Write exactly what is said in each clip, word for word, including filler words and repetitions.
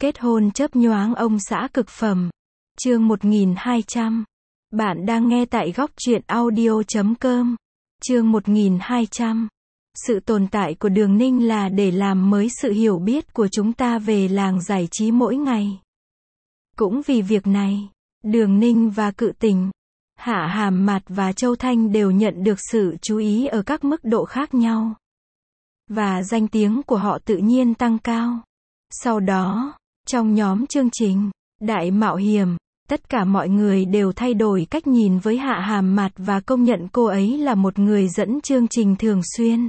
Kết hôn chớp nhoáng ông xã cực phẩm. Chương một nghìn hai trăm. Bạn đang nghe tại góc truyện audio chấm com. Chương một nghìn hai trăm. Sự tồn tại của Đường Ninh là để làm mới sự hiểu biết của chúng ta về làng giải trí mỗi ngày. Cũng vì việc này, Đường Ninh và Cự Tình, Hạ Hàm Mạt và Châu Thanh đều nhận được sự chú ý ở các mức độ khác nhau. Và danh tiếng của họ tự nhiên tăng cao. Sau đó, trong nhóm chương trình Đại Mạo Hiểm, tất cả mọi người đều thay đổi cách nhìn với Hạ Hàm Mạt và công nhận cô ấy là một người dẫn chương trình thường xuyên.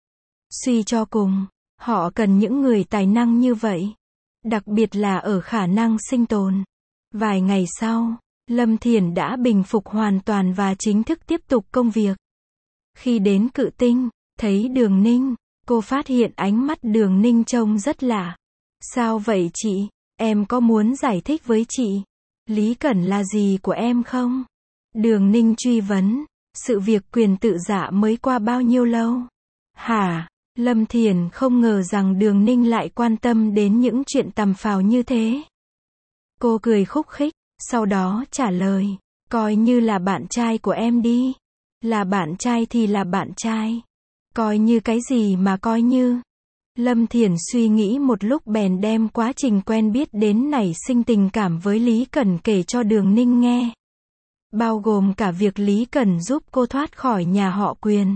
Suy cho cùng, họ cần những người tài năng như vậy, đặc biệt là ở khả năng sinh tồn. Vài ngày sau, Lâm Thiển đã bình phục hoàn toàn và chính thức tiếp tục công việc. Khi đến Cự Tinh, thấy Đường Ninh, cô phát hiện ánh mắt Đường Ninh trông rất lạ. Sao vậy chị? Em có muốn giải thích với chị? Lý Cẩn là gì của em không? Đường Ninh truy vấn. Sự việc quyền tự dạ mới qua bao nhiêu lâu? Hả? Lâm Thiển không ngờ rằng Đường Ninh lại quan tâm đến những chuyện tầm phào như thế. Cô cười khúc khích, sau đó trả lời. Coi như là bạn trai của em đi. Là bạn trai thì là bạn trai. Coi như cái gì mà coi như. Lâm Thiển suy nghĩ một lúc bèn đem quá trình quen biết đến nảy sinh tình cảm với Lý Cẩn kể cho Đường Ninh nghe. Bao gồm cả việc Lý Cẩn giúp cô thoát khỏi nhà họ Quyền.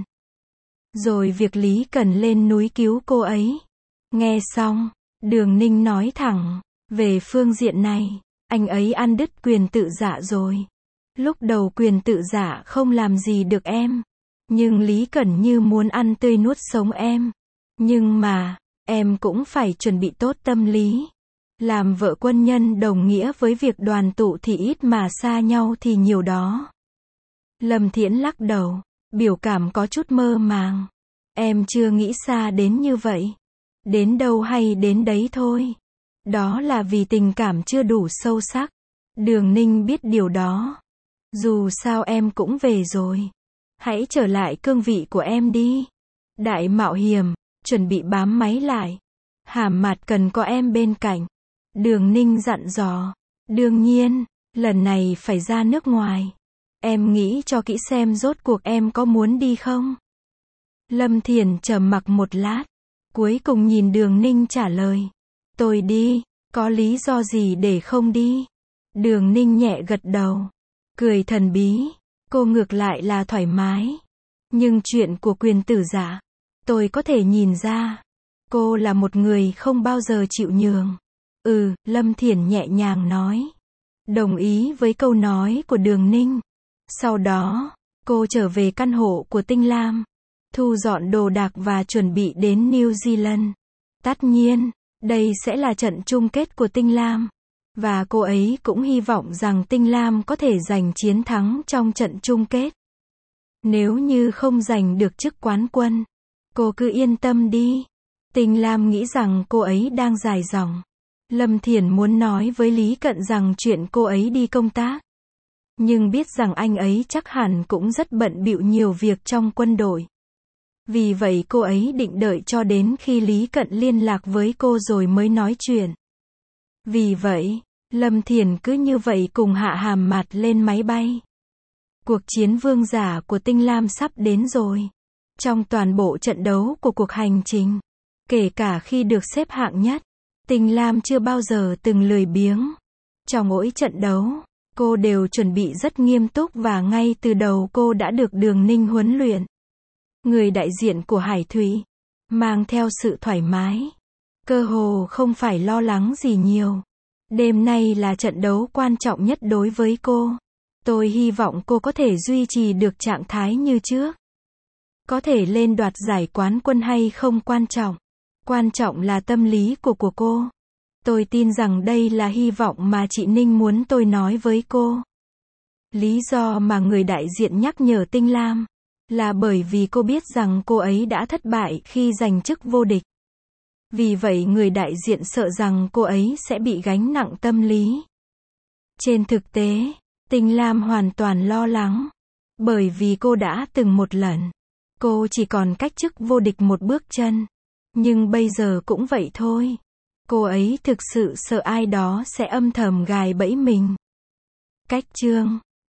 Rồi việc Lý Cẩn lên núi cứu cô ấy. Nghe xong, Đường Ninh nói thẳng, về phương diện này, anh ấy ăn đứt quyền tự dạ rồi. Lúc đầu quyền tự dạ không làm gì được em. Nhưng Lý Cẩn như muốn ăn tươi nuốt sống em. Nhưng mà, em cũng phải chuẩn bị tốt tâm lý. Làm vợ quân nhân đồng nghĩa với việc đoàn tụ thì ít mà xa nhau thì nhiều đó. Lâm Thiển lắc đầu, biểu cảm có chút mơ màng. Em chưa nghĩ xa đến như vậy. Đến đâu hay đến đấy thôi. Đó là vì tình cảm chưa đủ sâu sắc. Đường Ninh biết điều đó. Dù sao em cũng về rồi. Hãy trở lại cương vị của em đi. Đại Mạo Hiểm, chuẩn bị bám máy lại. Hàm Mạt cần có em bên cạnh. Đường Ninh dặn dò. Đương nhiên, lần này phải ra nước ngoài. Em nghĩ cho kỹ xem rốt cuộc em có muốn đi không? Lâm Thiển trầm mặc một lát. Cuối cùng nhìn Đường Ninh trả lời. Tôi đi, có lý do gì để không đi? Đường Ninh nhẹ gật đầu. Cười thần bí. Cô ngược lại là thoải mái. Nhưng chuyện của quyền tử dạ, tôi có thể nhìn ra. Cô là một người không bao giờ chịu nhường. Ừ, Lâm Thiển nhẹ nhàng nói. Đồng ý với câu nói của Đường Ninh. Sau đó, cô trở về căn hộ của Tinh Lam. Thu dọn đồ đạc và chuẩn bị đến New Zealand. Tất nhiên, đây sẽ là trận chung kết của Tinh Lam. Và cô ấy cũng hy vọng rằng Tinh Lam có thể giành chiến thắng trong trận chung kết. Nếu như không giành được chức quán quân, cô cứ yên tâm đi. Tinh Lam nghĩ rằng cô ấy đang dài dòng. Lâm Thiển muốn nói với Lý Cận rằng chuyện cô ấy đi công tác. Nhưng biết rằng anh ấy chắc hẳn cũng rất bận bịu nhiều việc trong quân đội. Vì vậy cô ấy định đợi cho đến khi Lý Cận liên lạc với cô rồi mới nói chuyện. Vì vậy, Lâm Thiển cứ như vậy cùng Hạ Hàm Mạt lên máy bay. Cuộc chiến vương giả của Tinh Lam sắp đến rồi. Trong toàn bộ trận đấu của cuộc hành trình, kể cả khi được xếp hạng nhất, Tinh Lam chưa bao giờ từng lười biếng. Trong mỗi trận đấu, cô đều chuẩn bị rất nghiêm túc và ngay từ đầu cô đã được Đường Ninh huấn luyện. Người đại diện của Hải Thủy, mang theo sự thoải mái. Cơ hồ không phải lo lắng gì nhiều. Đêm nay là trận đấu quan trọng nhất đối với cô. Tôi hy vọng cô có thể duy trì được trạng thái như trước. Có thể lên đoạt giải quán quân hay không quan trọng. Quan trọng là tâm lý của của cô. Tôi tin rằng đây là hy vọng mà chị Ninh muốn tôi nói với cô. Lý do mà người đại diện nhắc nhở Tinh Lam là bởi vì cô biết rằng cô ấy đã thất bại khi giành chức vô địch. Vì vậy người đại diện sợ rằng cô ấy sẽ bị gánh nặng tâm lý. Trên thực tế, Tinh Lam hoàn toàn lo lắng. Bởi vì cô đã từng một lần. Cô chỉ còn cách chức vô địch một bước chân. Nhưng bây giờ cũng vậy thôi. Cô ấy thực sự sợ ai đó sẽ âm thầm gài bẫy mình. Cách chương